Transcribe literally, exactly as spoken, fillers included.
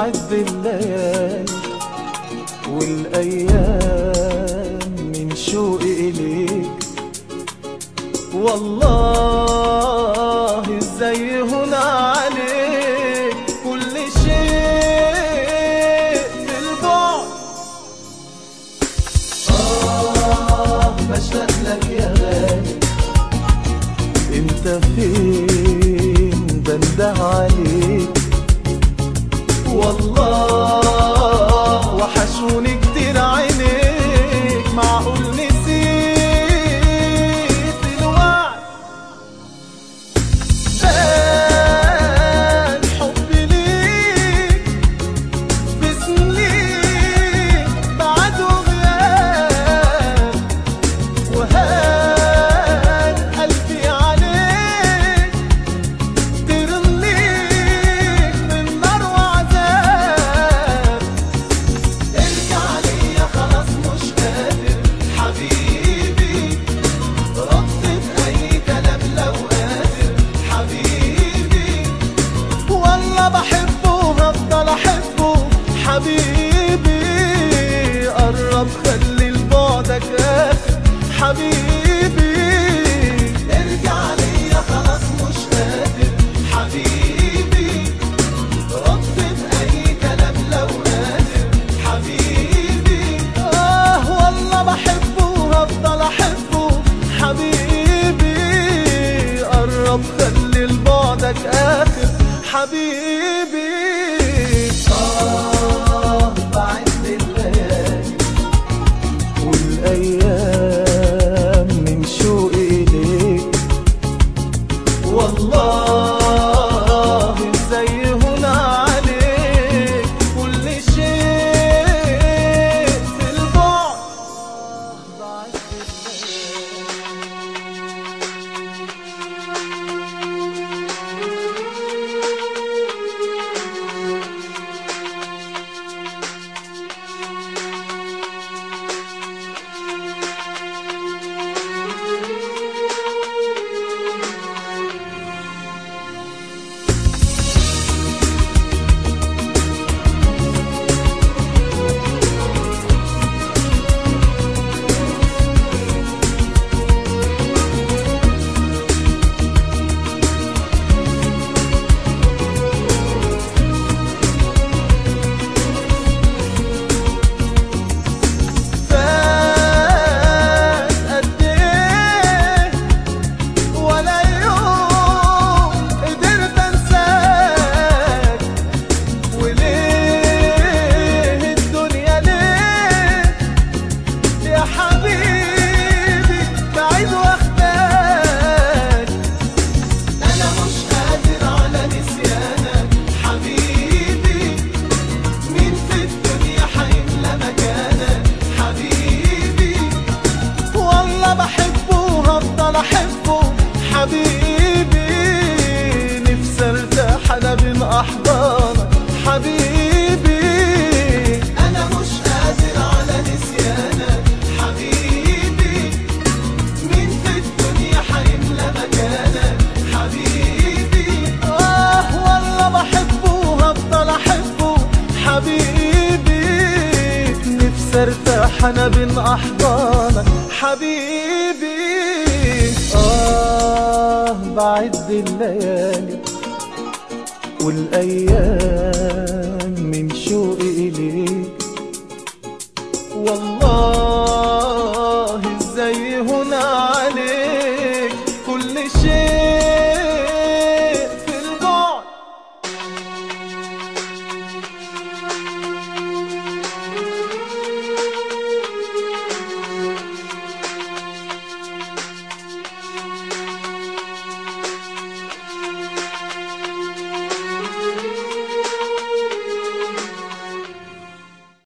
بعد الليالي والأيام من شوقي إليك. والله ازاي هنا عليك كل شيء في البعد. آه بشتاق لك يا غالي، انت فين بنده عليك. والله وحشوني كتير عينيك، معقول نسيت الوعد. بان حبي ليك بسنين بعد وغياب، وهان قلبي عليك ترميك من نار وعذاب. ارجع ليا خلاص مش قادر حبيبي، رد بأي كلام لو قادر حبيبي. والله بحبه وهفضل احبه حبيبي، قرب خلي لبعدك آخر حبيبي. ارجع ليا خلاص مش قادر حبيبي، رد بأي كلام لو قادر حبيبي. آه والله بحبه وهفضل أحبه حبيبي، قرب خلي لبعدك آخر حبيبي. آه بعد الليالي والأيام من شوقي إليك. والله ازاي هنا عليك كل شيء في البعد. بعد حبيبي نفسي ارتاح انا بين احضانك حبيبي. انا مش قادر على نسيانك حبيبي، مين في الدنيا حيملى مكانك حبيبي. اه والله بحبه وهفضل احبه حبيبي، نفسي ارتاح انا بين احضانك حبيبي. آه بعد الليالي والأيام